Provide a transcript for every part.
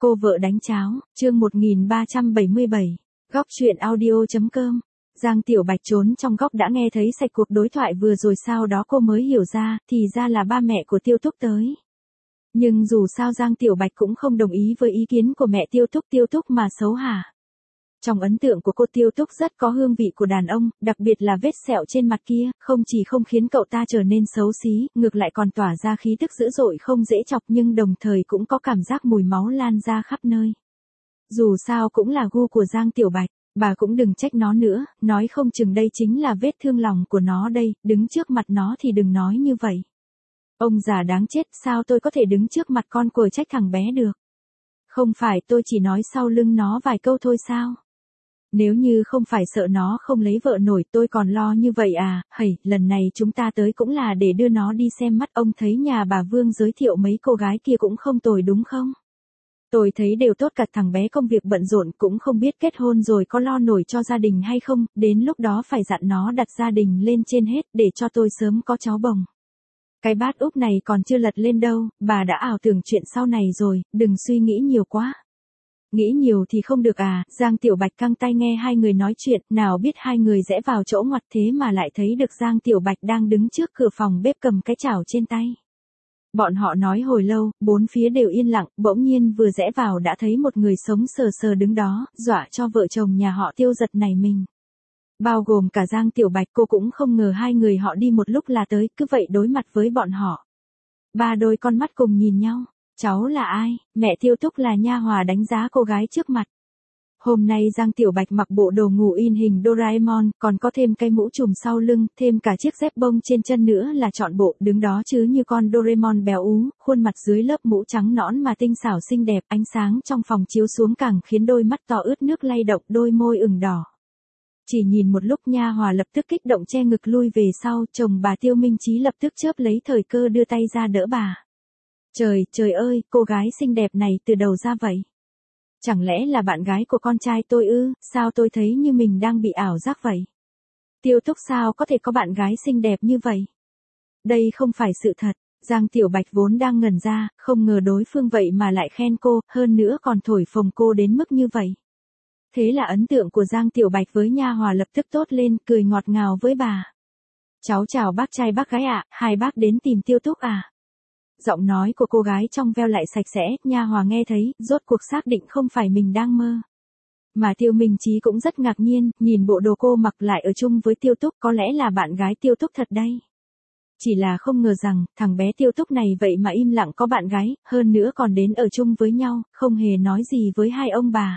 Cô vợ đánh cháo, chương 1377, góc truyện audio.com. Giang Tiểu Bạch trốn trong góc đã nghe thấy sạch cuộc đối thoại vừa rồi, sau đó cô mới hiểu ra, thì ra là ba mẹ của Tiêu Túc tới. Nhưng dù sao Giang Tiểu Bạch cũng không đồng ý với ý kiến của mẹ Tiêu Túc mà xấu hả. Trong ấn tượng của cô, Tiêu Túc rất có hương vị của đàn ông, đặc biệt là vết sẹo trên mặt kia, không chỉ không khiến cậu ta trở nên xấu xí, ngược lại còn tỏa ra khí tức dữ dội không dễ chọc, nhưng đồng thời cũng có cảm giác mùi máu lan ra khắp nơi. Dù sao cũng là gu của Giang Tiểu Bạch, bà cũng đừng trách nó nữa, nói không chừng đây chính là vết thương lòng của nó đây, đứng trước mặt nó thì đừng nói như vậy. Ông già đáng chết, sao tôi có thể đứng trước mặt con của trách thằng bé được? Không phải tôi chỉ nói sau lưng nó vài câu thôi sao? Nếu như không phải sợ nó không lấy vợ nổi, tôi còn lo như vậy à. Hầy, lần này chúng ta tới cũng là để đưa nó đi xem mắt. Ông thấy nhà bà Vương giới thiệu mấy cô gái kia cũng không tồi đúng không? Tôi thấy đều tốt cả, thằng bé công việc bận rộn, cũng không biết kết hôn rồi có lo nổi cho gia đình hay không, đến lúc đó phải dặn nó đặt gia đình lên trên hết, để cho tôi sớm có cháu bồng. Cái bát úp này còn chưa lật lên đâu, bà đã ảo tưởng chuyện sau này rồi, đừng suy nghĩ nhiều quá. Nghĩ nhiều thì không được à. Giang Tiểu Bạch căng tai nghe hai người nói chuyện, nào biết hai người rẽ vào chỗ ngoặt thế mà lại thấy được Giang Tiểu Bạch đang đứng trước cửa phòng bếp cầm cái chảo trên tay. Bọn họ nói hồi lâu, bốn phía đều yên lặng, bỗng nhiên vừa rẽ vào đã thấy một người sống sờ sờ đứng đó, dọa cho vợ chồng nhà họ Tiêu giật nảy mình. Bao gồm cả Giang Tiểu Bạch, cô cũng không ngờ hai người họ đi một lúc là tới, cứ vậy đối mặt với bọn họ. Ba đôi con mắt cùng nhìn nhau. Cháu là ai? Mẹ Tiêu Túc là nha hòa đánh giá cô gái trước mặt. Hôm nay Giang Tiểu Bạch mặc bộ đồ ngủ in hình Doraemon, còn có thêm cái mũ trùm sau lưng, thêm cả chiếc dép bông trên chân nữa là trọn bộ, đứng đó chứ như con Doraemon béo ú, khuôn mặt dưới lớp mũ trắng nõn mà tinh xảo xinh đẹp, ánh sáng trong phòng chiếu xuống càng khiến đôi mắt to ướt nước lay động, đôi môi ửng đỏ. Chỉ nhìn một lúc nha hòa lập tức kích động che ngực lui về sau, chồng bà Tiêu Minh Chí lập tức chớp lấy thời cơ đưa tay ra đỡ bà. Trời ơi, cô gái xinh đẹp này từ đâu ra vậy? Chẳng lẽ là bạn gái của con trai tôi ư? Sao tôi thấy như mình đang bị ảo giác vậy? Tiêu Túc sao có thể có bạn gái xinh đẹp như vậy? Đây không phải sự thật. Giang Tiểu Bạch vốn đang ngẩn ra, không ngờ đối phương vậy mà lại khen cô, hơn nữa còn thổi phồng cô đến mức như vậy. Thế là ấn tượng của Giang Tiểu Bạch với nha hòa lập tức tốt lên, cười ngọt ngào với bà. Cháu chào bác trai bác gái ạ, hai bác đến tìm Tiêu Túc à? Giọng nói của cô gái trong veo lại sạch sẽ, nha hòa nghe thấy, rốt cuộc xác định không phải mình đang mơ. Mà Tiêu Minh Chí cũng rất ngạc nhiên, nhìn bộ đồ cô mặc lại ở chung với Tiêu Túc, có lẽ là bạn gái Tiêu Túc thật đây. Chỉ là không ngờ rằng, thằng bé Tiêu Túc này vậy mà im lặng có bạn gái, hơn nữa còn đến ở chung với nhau, không hề nói gì với hai ông bà.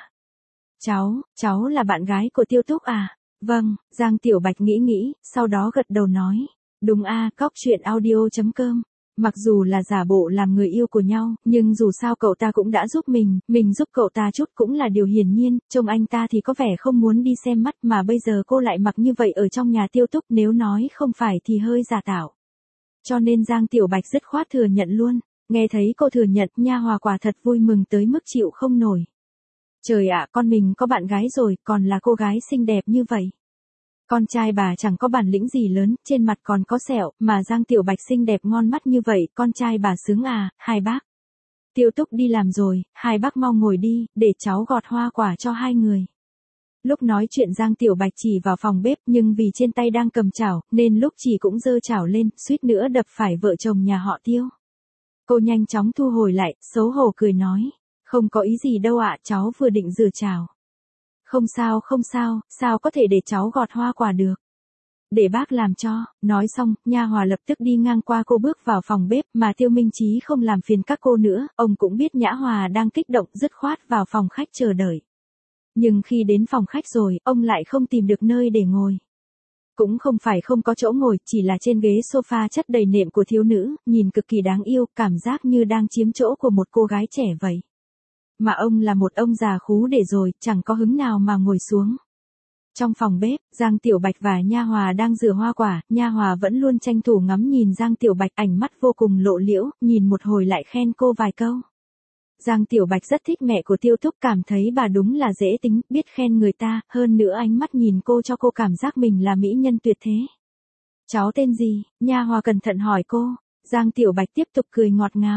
Cháu là bạn gái của Tiêu Túc à? Vâng, Giang Tiểu Bạch nghĩ, sau đó gật đầu nói. Đúng a, góc truyện audio.com. Mặc dù là giả bộ làm người yêu của nhau, nhưng dù sao cậu ta cũng đã giúp mình giúp cậu ta chút cũng là điều hiển nhiên, trông anh ta thì có vẻ không muốn đi xem mắt mà bây giờ cô lại mặc như vậy ở trong nhà Tiêu Túc, nếu nói không phải thì hơi giả tạo. Cho nên Giang Tiểu Bạch dứt khoát thừa nhận luôn, nghe thấy cô thừa nhận, nha hòa quả thật vui mừng tới mức chịu không nổi. Trời ạ, con mình có bạn gái rồi, còn là cô gái xinh đẹp như vậy. Con trai bà chẳng có bản lĩnh gì lớn, trên mặt còn có sẹo, mà Giang Tiểu Bạch xinh đẹp ngon mắt như vậy, con trai bà sướng à, hai bác. Tiêu Túc đi làm rồi, hai bác mau ngồi đi, để cháu gọt hoa quả cho hai người. Lúc nói chuyện Giang Tiểu Bạch chỉ vào phòng bếp, nhưng vì trên tay đang cầm chảo, nên lúc chỉ cũng giơ chảo lên, suýt nữa đập phải vợ chồng nhà họ Tiêu. Cô nhanh chóng thu hồi lại, xấu hổ cười nói, không có ý gì đâu ạ, cháu vừa định rửa chảo. Không sao, sao có thể để cháu gọt hoa quả được. Để bác làm cho. Nói xong, nha hòa lập tức đi ngang qua cô bước vào phòng bếp, mà Tiêu Minh Chí không làm phiền các cô nữa, ông cũng biết nhã hòa đang kích động, dứt khoát vào phòng khách chờ đợi. Nhưng khi đến phòng khách rồi, ông lại không tìm được nơi để ngồi. Cũng không phải không có chỗ ngồi, chỉ là trên ghế sofa chất đầy nệm của thiếu nữ, nhìn cực kỳ đáng yêu, cảm giác như đang chiếm chỗ của một cô gái trẻ vậy. Mà ông là một ông già khú để rồi, chẳng có hứng nào mà ngồi xuống. Trong phòng bếp, Giang Tiểu Bạch và nha hòa đang rửa hoa quả, nha hòa vẫn luôn tranh thủ ngắm nhìn Giang Tiểu Bạch, ảnh mắt vô cùng lộ liễu, nhìn một hồi lại khen cô vài câu. Giang Tiểu Bạch rất thích mẹ của Tiêu Túc, cảm thấy bà đúng là dễ tính, biết khen người ta, hơn nữa ánh mắt nhìn cô cho cô cảm giác mình là mỹ nhân tuyệt thế. Cháu tên gì? Nha hòa cẩn thận hỏi cô. Giang Tiểu Bạch tiếp tục cười ngọt ngào.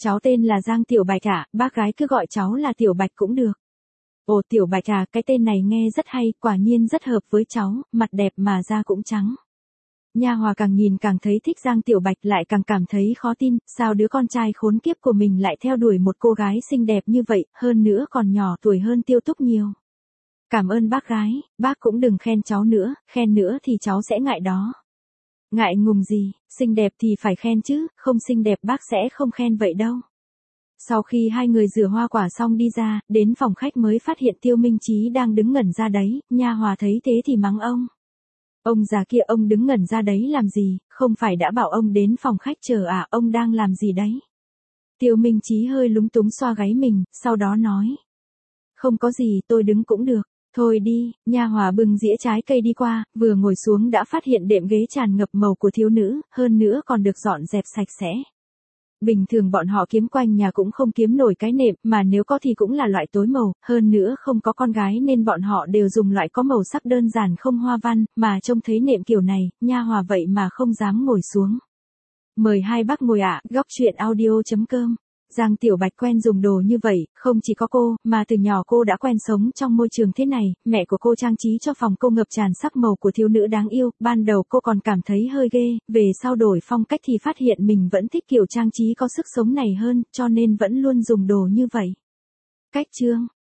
Cháu tên là Giang Tiểu Bạch ạ, bác gái cứ gọi cháu là Tiểu Bạch cũng được. Ồ Tiểu Bạch à, cái tên này nghe rất hay, quả nhiên rất hợp với cháu, mặt đẹp mà da cũng trắng. Nha Hòa càng nhìn càng thấy thích Giang Tiểu Bạch, lại càng cảm thấy khó tin, sao đứa con trai khốn kiếp của mình lại theo đuổi một cô gái xinh đẹp như vậy, hơn nữa còn nhỏ tuổi hơn Tiêu Túc nhiều. Cảm ơn bác gái, bác cũng đừng khen cháu nữa, khen nữa thì cháu sẽ ngại đó. Ngại ngùng gì, xinh đẹp thì phải khen chứ, không xinh đẹp bác sẽ không khen vậy đâu. Sau khi hai người rửa hoa quả xong đi ra, đến phòng khách mới phát hiện Tiêu Minh Chí đang đứng ngẩn ra đấy, Nha Hòa thấy thế thì mắng ông. Ông già kia, ông đứng ngẩn ra đấy làm gì, không phải đã bảo ông đến phòng khách chờ à, ông đang làm gì đấy? Tiêu Minh Chí hơi lúng túng xoa gáy mình, sau đó nói. Không có gì, tôi đứng cũng được. Thôi đi, Nha Hòa bưng dĩa trái cây đi qua, vừa ngồi xuống đã phát hiện đệm ghế tràn ngập màu của thiếu nữ, hơn nữa còn được dọn dẹp sạch sẽ. Bình thường bọn họ kiếm quanh nhà cũng không kiếm nổi cái nệm, mà nếu có thì cũng là loại tối màu, hơn nữa không có con gái nên bọn họ đều dùng loại có màu sắc đơn giản không hoa văn, mà trông thấy nệm kiểu này, Nha Hòa vậy mà không dám ngồi xuống. Mời hai bác ngồi ạ, góc chuyện audio.com. Giang Tiểu Bạch quen dùng đồ như vậy, không chỉ có cô, mà từ nhỏ cô đã quen sống trong môi trường thế này, mẹ của cô trang trí cho phòng cô ngập tràn sắc màu của thiếu nữ đáng yêu, ban đầu cô còn cảm thấy hơi ghê, về sau đổi phong cách thì phát hiện mình vẫn thích kiểu trang trí có sức sống này hơn, cho nên vẫn luôn dùng đồ như vậy. Cách chương